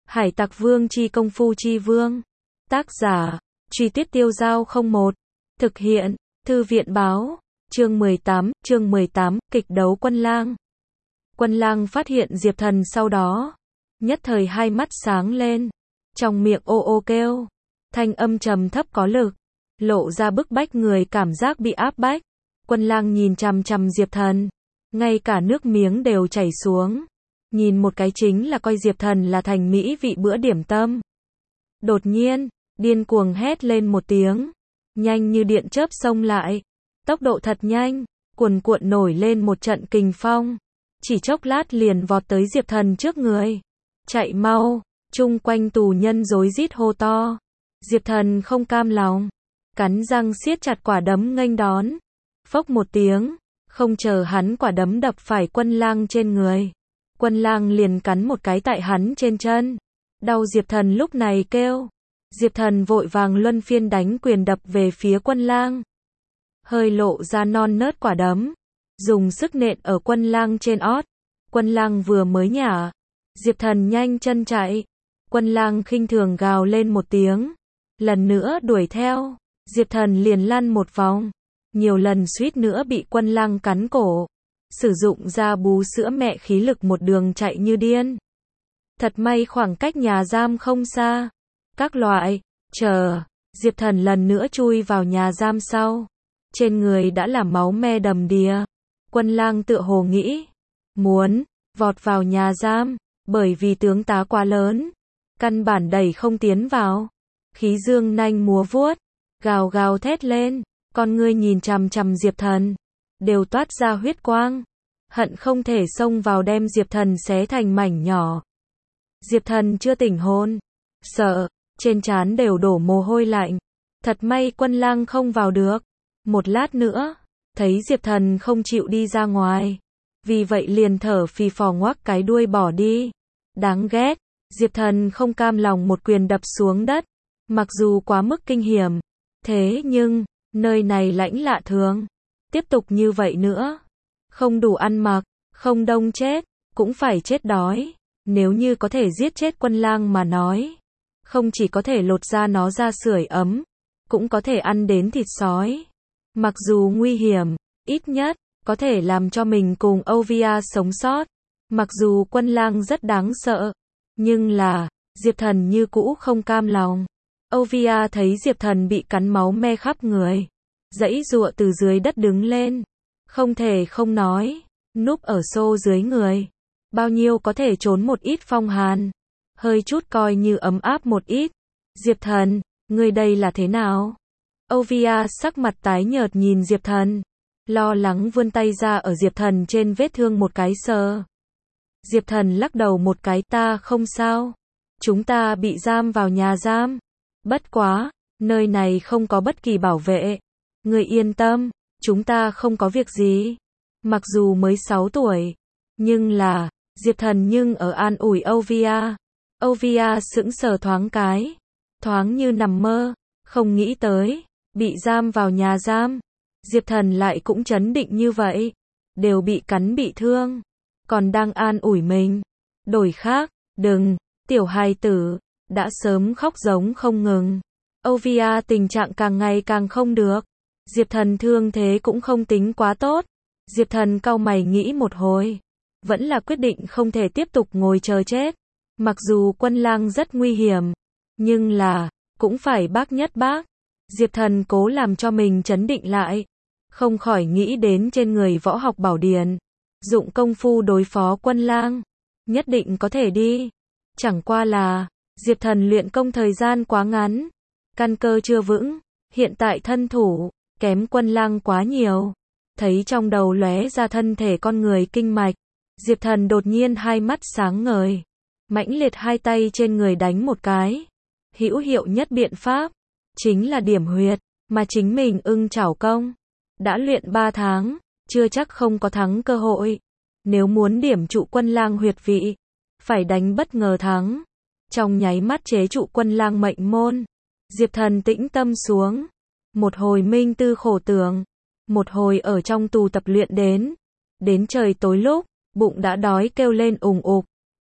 Hải Tặc Vương chi công phu chi vương. Tác giả, Truy Tuyết Tiêu Dao 01. Thực hiện, Thư viện Báo. Chương 18, kịch đấu Quân Lang. Quân Lang phát hiện Diệp Thần sau đó, nhất thời hai mắt sáng lên, trong miệng ô ô kêu, thanh âm trầm thấp có lực, lộ ra bức bách người cảm giác bị áp bách. Quân Lang nhìn chằm chằm Diệp Thần, ngay cả nước miếng đều chảy xuống, nhìn một cái chính là coi Diệp Thần là thành mỹ vị bữa điểm tâm. Đột nhiên, điên cuồng hét lên một tiếng, nhanh như điện chớp xông lại, tốc độ thật nhanh, cuồn cuộn nổi lên một trận kình phong, chỉ chốc lát liền vọt tới Diệp Thần trước người. Chạy mau! Chung quanh tù nhân rối rít hô to. Diệp Thần không cam lòng, cắn răng siết chặt quả đấm nghênh đón. Phốc một tiếng, không chờ hắn quả đấm đập phải Quân Lang trên người, Quân Lang liền cắn một cái tại hắn trên chân. Đau Diệp Thần lúc này kêu. Diệp Thần vội vàng luân phiên đánh quyền đập về phía Quân Lang, hơi lộ ra non nớt quả đấm, dùng sức nện ở Quân Lang trên ót. Quân Lang vừa mới nhả, Diệp Thần nhanh chân chạy. Quân Lang khinh thường gào lên một tiếng, lần nữa đuổi theo. Diệp Thần liền lăn một vòng, nhiều lần suýt nữa bị Quân Lang cắn cổ, sử dụng ra bú sữa mẹ khí lực một đường chạy như điên. Thật may khoảng cách nhà giam không xa. Các loại, chờ, Diệp Thần lần nữa chui vào nhà giam sau, trên người đã là máu me đầm đìa. Quân Lang tựa hồ nghĩ, muốn vọt vào nhà giam, bởi vì tướng tá quá lớn, căn bản đẩy không tiến vào. Khí dương nanh múa vuốt, gào gào thét lên, con ngươi nhìn chằm chằm Diệp Thần, đều toát ra huyết quang, hận không thể xông vào đem Diệp Thần xé thành mảnh nhỏ. Diệp Thần chưa tỉnh hồn, sợ, trên trán đều đổ mồ hôi lạnh. Thật may Quân Lang không vào được. Một lát nữa, thấy Diệp Thần không chịu đi ra ngoài, vì vậy liền thở phì phò ngoắc cái đuôi bỏ đi. Đáng ghét, Diệp Thần không cam lòng một quyền đập xuống đất. Mặc dù quá mức kinh hiểm, thế nhưng, nơi này lãnh lạ thường. Tiếp tục như vậy nữa, không đủ ăn mặc, không đông chết, cũng phải chết đói. Nếu như có thể giết chết Quân Lang mà nói, không chỉ có thể lột da nó ra sưởi ấm, cũng có thể ăn đến thịt sói. Mặc dù nguy hiểm, ít nhất, có thể làm cho mình cùng Ovia sống sót. Mặc dù Quân Lang rất đáng sợ, nhưng là, Diệp Thần như cũ không cam lòng. Ovia thấy Diệp Thần bị cắn máu me khắp người, giãy giụa từ dưới đất đứng lên, không thể không nói, núp ở xô dưới người, bao nhiêu có thể trốn một ít phong hàn, hơi chút coi như ấm áp một ít. Diệp Thần, ngươi đây là thế nào? Ovia sắc mặt tái nhợt nhìn Diệp Thần, lo lắng vươn tay ra ở Diệp Thần trên vết thương một cái sờ. Diệp Thần lắc đầu một cái, ta không sao. Chúng ta bị giam vào nhà giam. Bất quá, nơi này không có bất kỳ bảo vệ. Ngươi yên tâm, chúng ta không có việc gì. Mặc dù mới 6 tuổi, nhưng là, Diệp Thần nhưng ở an ủi Ovia. Ovia sững sờ thoáng cái, thoáng như nằm mơ, không nghĩ tới, bị giam vào nhà giam. Diệp Thần lại cũng trấn định như vậy, đều bị cắn bị thương, còn đang an ủi mình. Đổi khác, đừng, tiểu hài tử, đã sớm khóc giống không ngừng. Ovia tình trạng càng ngày càng không được. Diệp Thần thương thế cũng không tính quá tốt. Diệp Thần cau mày nghĩ một hồi, vẫn là quyết định không thể tiếp tục ngồi chờ chết. Mặc dù Quân Lang rất nguy hiểm, nhưng là, cũng phải bác nhất bác. Diệp Thần cố làm cho mình trấn định lại, không khỏi nghĩ đến trên người võ học bảo điển, dụng công phu đối phó Quân Lang, nhất định có thể đi. Chẳng qua là, Diệp Thần luyện công thời gian quá ngắn, căn cơ chưa vững, hiện tại thân thủ, kém Quân Lang quá nhiều. Thấy trong đầu lóe ra thân thể con người kinh mạch, Diệp Thần đột nhiên hai mắt sáng ngời, mãnh liệt hai tay trên người đánh một cái. Hữu hiệu nhất biện pháp, chính là điểm huyệt, mà chính mình chảo công. Đã luyện 3 tháng, chưa chắc không có thắng cơ hội. Nếu muốn điểm trụ Quân Lang huyệt vị, phải đánh bất ngờ thắng. Trong nháy mắt chế trụ Quân Lang mệnh môn, Diệp Thần tĩnh tâm xuống. Một hồi minh tư khổ tưởng, một hồi ở trong tù tập luyện đến trời tối lúc, bụng đã đói kêu lên ùng ục.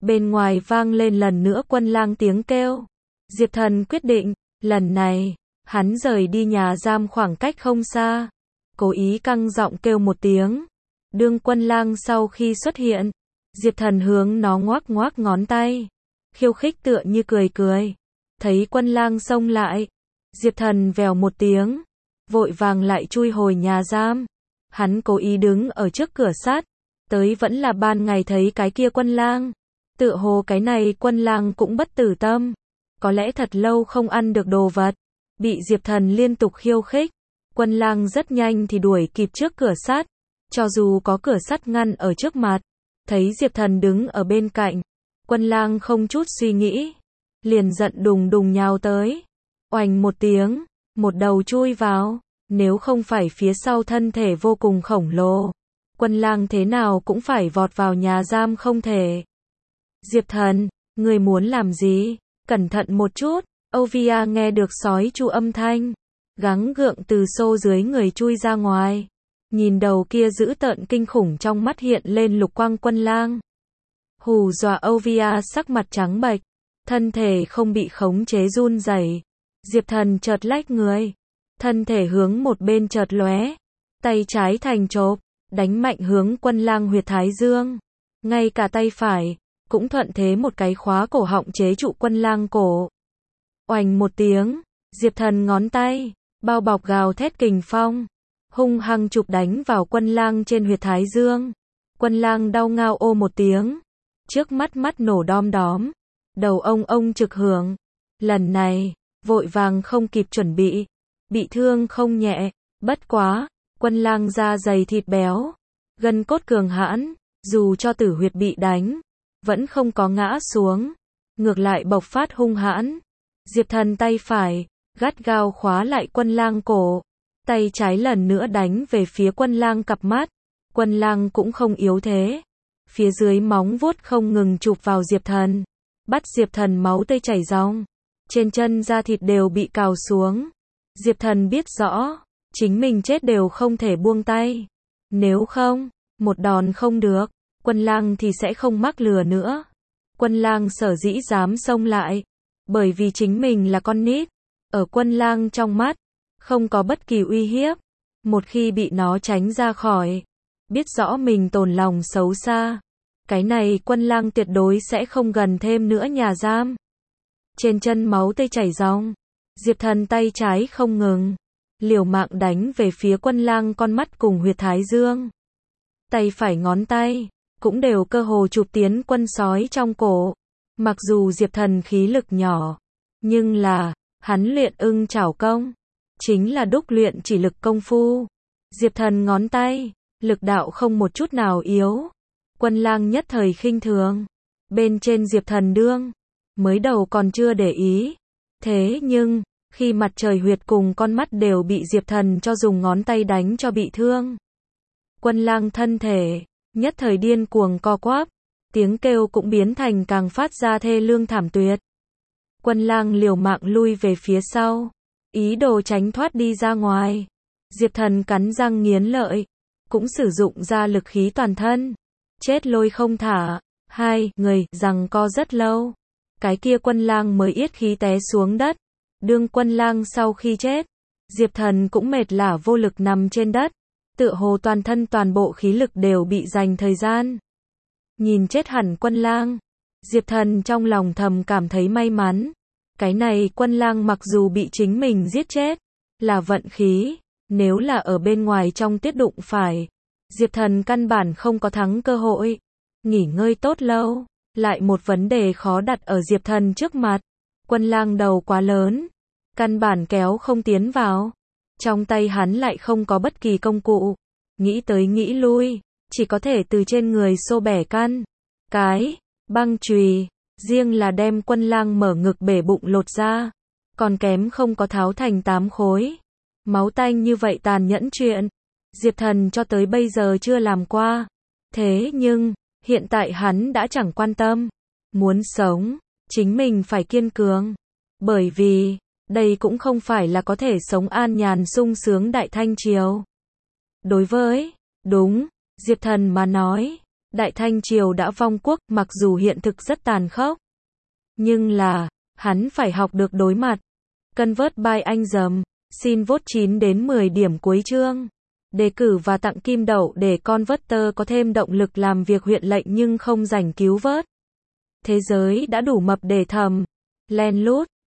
Bên ngoài vang lên lần nữa Quân Lang tiếng kêu. Diệp Thần quyết định, lần này, hắn rời đi nhà giam khoảng cách không xa. Cố ý căng giọng kêu một tiếng. Đương Quân Lang sau khi xuất hiện, Diệp Thần hướng nó ngoắc ngoắc ngón tay. Khiêu khích tựa như cười cười. Thấy Quân Lang xông lại. Diệp Thần vèo một tiếng. Vội vàng lại chui hồi nhà giam. Hắn cố ý đứng ở trước cửa sắt. Tới vẫn là ban ngày thấy cái kia Quân Lang. Tựa hồ cái này Quân Lang cũng bất tử tâm. Có lẽ thật lâu không ăn được đồ vật. Bị Diệp Thần liên tục khiêu khích. Quân Lang rất nhanh thì đuổi kịp trước cửa sắt. Cho dù có cửa sắt ngăn ở trước mặt. Thấy Diệp Thần đứng ở bên cạnh. Quân Lang không chút suy nghĩ. Liền giận đùng đùng nhào tới. Oành một tiếng. Một đầu chui vào. Nếu không phải phía sau thân thể vô cùng khổng lồ. Quân Lang thế nào cũng phải vọt vào nhà giam không thể. Diệp Thần, người muốn làm gì? Cẩn thận một chút. Ovia nghe được sói chu âm thanh. Gắng gượng từ xô dưới người chui ra ngoài. Nhìn đầu kia dữ tợn kinh khủng trong mắt hiện lên lục quang Quân Lang. Hù dọa Ovia sắc mặt trắng bệch. Thân thể không bị khống chế run rẩy. Diệp Thần chợt lách người. Thân thể hướng một bên chợt lóe. Tay trái thành chộp. Đánh mạnh hướng Quân Lang huyệt thái dương. Ngay cả tay phải. Cũng thuận thế một cái khóa cổ họng chế trụ Quân Lang cổ. Oành một tiếng. Diệp Thần ngón tay. Bao bọc gào thét kình phong. Hung hăng chụp đánh vào Quân Lang trên huyệt thái dương. Quân Lang đau ngao ô một tiếng. Trước mắt mắt nổ đom đóm. Đầu ông trực hưởng. Lần này, vội vàng không kịp chuẩn bị. Bị thương không nhẹ. Bất quá, Quân Lang da dày thịt béo. Gân cốt cường hãn. Dù cho tử huyệt bị đánh. Vẫn không có ngã xuống. Ngược lại bộc phát hung hãn. Diệp Thần tay phải. Gắt gao khóa lại Quân Lang cổ. Tay trái lần nữa đánh về phía Quân Lang cặp mắt. Quân Lang cũng không yếu thế. Phía dưới móng vuốt không ngừng chụp vào Diệp Thần. Bắt Diệp Thần máu tươi chảy ròng. Trên chân da thịt đều bị cào xuống. Diệp Thần biết rõ. Chính mình chết đều không thể buông tay. Nếu không, một đòn không được. Quân Lang thì sẽ không mắc lừa nữa. Quân Lang sở dĩ dám xông lại. Bởi vì chính mình là con nít. Ở Quân Lang trong mắt. Không có bất kỳ uy hiếp. Một khi bị nó tránh ra khỏi. Biết rõ mình tổn lòng xấu xa. Cái này Quân Lang tuyệt đối sẽ không gần thêm nữa nhà giam. Trên chân máu tươi chảy ròng. Diệp Thần tay trái không ngừng. Liều mạng đánh về phía Quân Lang con mắt cùng huyệt thái dương. Tay phải ngón tay. Cũng đều cơ hồ chụp tiến quân sói trong cổ. Mặc dù Diệp Thần khí lực nhỏ. Nhưng là, hắn luyện ưng chảo công. Chính là đúc luyện chỉ lực công phu. Diệp Thần ngón tay. Lực đạo không một chút nào yếu. Quân Lang nhất thời khinh thường. Bên trên Diệp Thần đương. Mới đầu còn chưa để ý. Thế nhưng, khi mặt trời huyệt cùng con mắt đều bị Diệp Thần cho dùng ngón tay đánh cho bị thương. Quân Lang thân thể. Nhất thời điên cuồng co quắp. Tiếng kêu cũng biến thành càng phát ra thê lương thảm tuyệt. Quân Lang liều mạng lui về phía sau. Ý đồ tránh thoát đi ra ngoài. Diệp Thần cắn răng nghiến lợi. Cũng sử dụng ra lực khí toàn thân. Chết lôi không thả. Hai người giằng co rất lâu. Cái kia Quân Lang mới yết khí té xuống đất. Đương Quân Lang sau khi chết. Diệp Thần cũng mệt lả vô lực nằm trên đất. Tựa hồ toàn thân toàn bộ khí lực đều bị dành thời gian. Nhìn chết hẳn Quân Lang. Diệp Thần trong lòng thầm cảm thấy may mắn. Cái này Quân Lang mặc dù bị chính mình giết chết. Là vận khí. Nếu là ở bên ngoài trong tiết đụng phải. Diệp Thần căn bản không có thắng cơ hội. Nghỉ ngơi tốt lâu. Lại một vấn đề khó đặt ở Diệp Thần trước mặt. Quân Lang đầu quá lớn. Căn bản kéo không tiến vào. Trong tay hắn lại không có bất kỳ công cụ. Nghĩ tới nghĩ lui. Chỉ có thể từ trên người xô bẻ căn. Cái. Băng chùy. Riêng là đem Quân Lang mở ngực bể bụng lột ra. Còn kém không có tháo thành 8 khối. Máu tanh như vậy tàn nhẫn chuyện. Diệp Thần cho tới bây giờ chưa làm qua. Thế nhưng, hiện tại hắn đã chẳng quan tâm. Muốn sống, chính mình phải kiên cường. Bởi vì, đây cũng không phải là có thể sống an nhàn sung sướng Đại Thanh Triều. Đối với, đúng, Diệp Thần mà nói, Đại Thanh Triều đã vong quốc, mặc dù hiện thực rất tàn khốc. Nhưng là, hắn phải học được đối mặt. Convert by anh dầm. Xin vote 9 đến 10 điểm cuối chương. Đề cử và tặng kim đậu để Converter có thêm động lực làm việc huyện lệnh nhưng không rảnh cứu vớt. Thế giới đã đủ mập để thầm. Len lút.